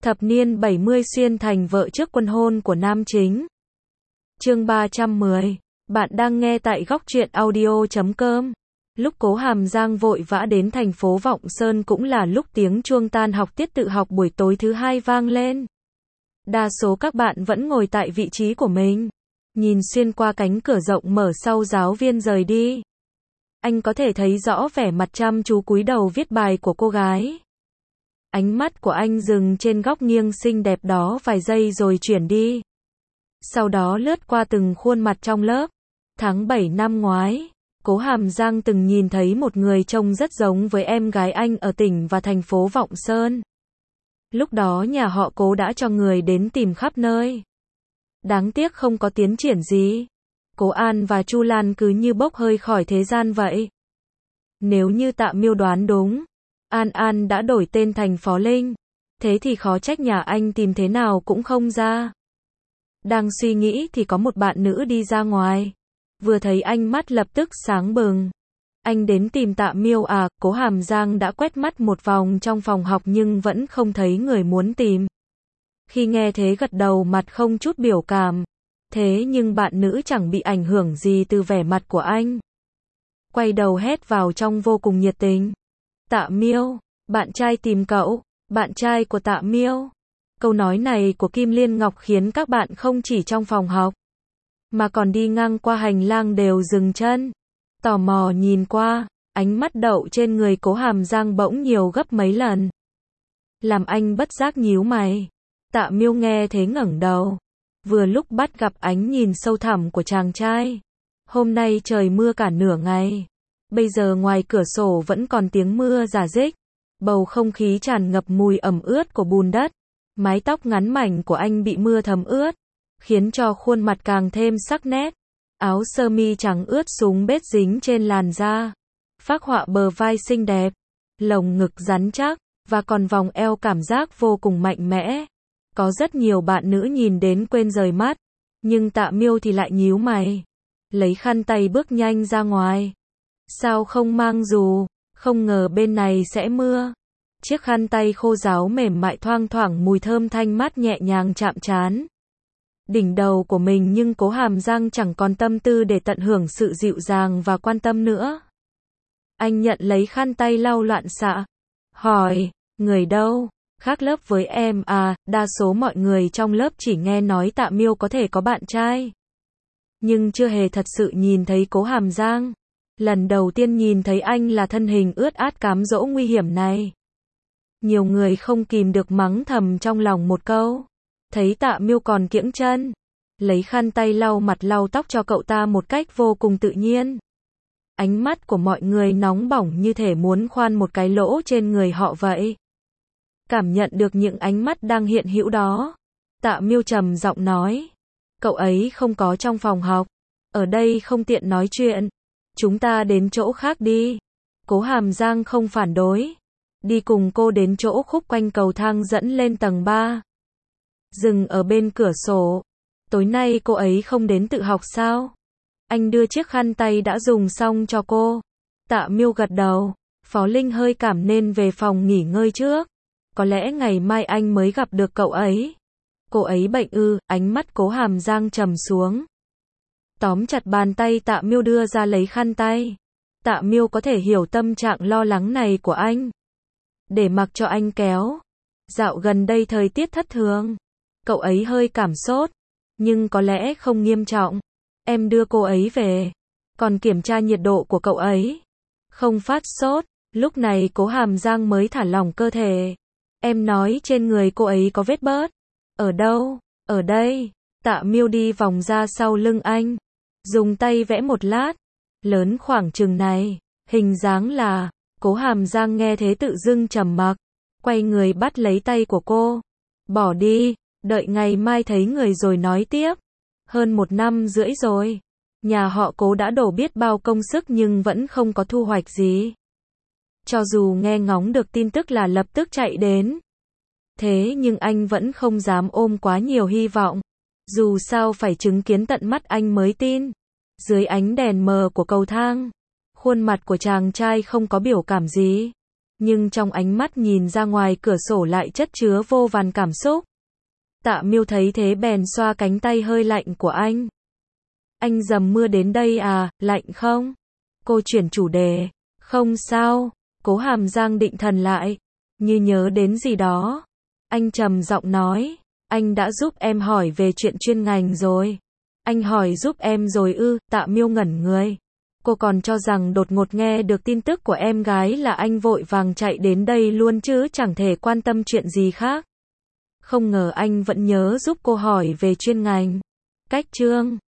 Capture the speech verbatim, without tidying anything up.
Thập niên bảy mươi xuyên thành vợ trước quân hôn của nam chính. Chương ba trăm mười. Bạn đang nghe tại góc truyện audio chấm com. Lúc Cố Hàm Giang vội vã đến thành phố Vọng Sơn cũng là lúc tiếng chuông tan học tiết tự học buổi tối thứ hai vang lên. Đa số các bạn vẫn ngồi tại vị trí của mình, nhìn xuyên qua cánh cửa rộng mở sau giáo viên rời đi. Anh có thể thấy rõ vẻ mặt chăm chú cúi đầu viết bài của cô gái. Ánh mắt của anh dừng trên góc nghiêng xinh đẹp đó vài giây rồi chuyển đi. Sau đó lướt qua từng khuôn mặt trong lớp. Tháng bảy năm ngoái, Cố Hàm Giang từng nhìn thấy một người trông rất giống với em gái anh ở tỉnh và thành phố Vọng Sơn. Lúc đó nhà họ Cố đã cho người đến tìm khắp nơi. Đáng tiếc không có tiến triển gì. Cố An và Chu Lan cứ như bốc hơi khỏi thế gian vậy. Nếu như Tạ Miêu đoán đúng, An An đã đổi tên thành Phó Linh. Thế thì khó trách nhà anh tìm thế nào cũng không ra. Đang suy nghĩ thì có một bạn nữ đi ra ngoài. Vừa thấy anh mắt lập tức sáng bừng. Anh đến tìm Tạ Miêu à? Cố Hàm Giang đã quét mắt một vòng trong phòng học nhưng vẫn không thấy người muốn tìm. Khi nghe thế gật đầu mặt không chút biểu cảm. Thế nhưng bạn nữ chẳng bị ảnh hưởng gì từ vẻ mặt của anh. Quay đầu hét vào trong vô cùng nhiệt tình. Tạ Miêu, bạn trai tìm cậu, bạn trai của Tạ Miêu. Câu nói này của Kim Liên Ngọc khiến các bạn không chỉ trong phòng học, mà còn đi ngang qua hành lang đều dừng chân. Tò mò nhìn qua, ánh mắt đậu trên người Cố Hàm Giang bỗng nhiều gấp mấy lần. Làm anh bất giác nhíu mày. Tạ Miêu nghe thế ngẩng đầu. Vừa lúc bắt gặp ánh nhìn sâu thẳm của chàng trai. Hôm nay trời mưa cả nửa ngày. Bây giờ ngoài cửa sổ vẫn còn tiếng mưa rả rích. Bầu không khí tràn ngập mùi ẩm ướt của bùn đất. Mái tóc ngắn mảnh của anh bị mưa thấm ướt, khiến cho khuôn mặt càng thêm sắc nét. Áo sơ mi trắng ướt súng bết dính trên làn da. Phác họa bờ vai xinh đẹp, lồng ngực rắn chắc, và còn vòng eo cảm giác vô cùng mạnh mẽ. Có rất nhiều bạn nữ nhìn đến quên rời mắt, nhưng Tạ Miêu thì lại nhíu mày. Lấy khăn tay bước nhanh ra ngoài. Sao không mang dù, không ngờ bên này sẽ mưa. Chiếc khăn tay khô ráo mềm mại thoang thoảng mùi thơm thanh mát nhẹ nhàng chạm trán đỉnh đầu của mình, nhưng Cố Hàm Giang chẳng còn tâm tư để tận hưởng sự dịu dàng và quan tâm nữa. Anh nhận lấy khăn tay lau loạn xạ, hỏi, người đâu? Khác lớp với em à? Đa số mọi người trong lớp chỉ nghe nói Tạ Miêu có thể có bạn trai, nhưng chưa hề thật sự nhìn thấy Cố Hàm Giang. Lần đầu tiên nhìn thấy anh là thân hình ướt át cám dỗ nguy hiểm này. Nhiều người không kìm được mắng thầm trong lòng một câu. Thấy Tạ Miêu còn kiễng chân, lấy khăn tay lau mặt lau tóc cho cậu ta một cách vô cùng tự nhiên. Ánh mắt của mọi người nóng bỏng như thể muốn khoan một cái lỗ trên người họ vậy. Cảm nhận được những ánh mắt đang hiện hữu đó, Tạ Miêu trầm giọng nói, cậu ấy không có trong phòng học, ở đây không tiện nói chuyện, chúng ta đến chỗ khác đi. Cố Hàm Giang không phản đối, đi cùng cô đến chỗ khúc quanh cầu thang dẫn lên tầng ba. Dừng ở bên cửa sổ. Tối nay cô ấy không đến tự học sao? Anh đưa chiếc khăn tay đã dùng xong cho cô. Tạ Miêu gật đầu. Phó Linh hơi cảm nên về phòng nghỉ ngơi trước. Có lẽ ngày mai anh mới gặp được cậu ấy. Cô ấy bệnh ư? Ánh mắt Cố Hàm Giang trầm xuống. Tóm chặt bàn tay Tạ Miêu đưa ra lấy khăn tay. Tạ Miêu có thể hiểu tâm trạng lo lắng này của anh. Để mặc cho anh kéo. Dạo gần đây thời tiết thất thường. Cậu ấy hơi cảm sốt, nhưng có lẽ không nghiêm trọng. Em đưa cô ấy về, còn kiểm tra nhiệt độ của cậu ấy. Không phát sốt. Lúc này Cố Hàm Giang mới thả lỏng cơ thể. Em nói trên người cô ấy có vết bớt. Ở đâu? Ở đây. Tạ Miêu đi vòng ra sau lưng anh, dùng tay vẽ một lát, lớn khoảng chừng này, hình dáng là. Cố Hàm Giang nghe thế tự dưng trầm mặc, quay người bắt lấy tay của cô. Bỏ đi, đợi ngày mai thấy người rồi nói tiếp. Hơn một năm rưỡi rồi, nhà họ Cố đã đổ biết bao công sức nhưng vẫn không có thu hoạch gì. Cho dù nghe ngóng được tin tức là lập tức chạy đến. Thế nhưng anh vẫn không dám ôm quá nhiều hy vọng. Dù sao phải chứng kiến tận mắt anh mới tin. Dưới ánh đèn mờ của cầu thang, khuôn mặt của chàng trai không có biểu cảm gì. nhưng trong ánh mắt nhìn ra ngoài cửa sổ lại chất chứa vô vàn cảm xúc. Tạ Miêu thấy thế bèn xoa cánh tay hơi lạnh của anh. Anh dầm mưa đến đây à, lạnh không? Cô chuyển chủ đề. Không sao, Cố Hàm Giang định thần lại, như nhớ đến gì đó. Anh trầm giọng nói, anh đã giúp em hỏi về chuyện chuyên ngành rồi. Anh hỏi giúp em rồi ư? Tạ Miêu ngẩn người. Cô còn cho rằng đột ngột nghe được tin tức của em gái là anh vội vàng chạy đến đây luôn chứ chẳng thể quan tâm chuyện gì khác. Không ngờ anh vẫn nhớ giúp cô hỏi về chuyên ngành. Cách chương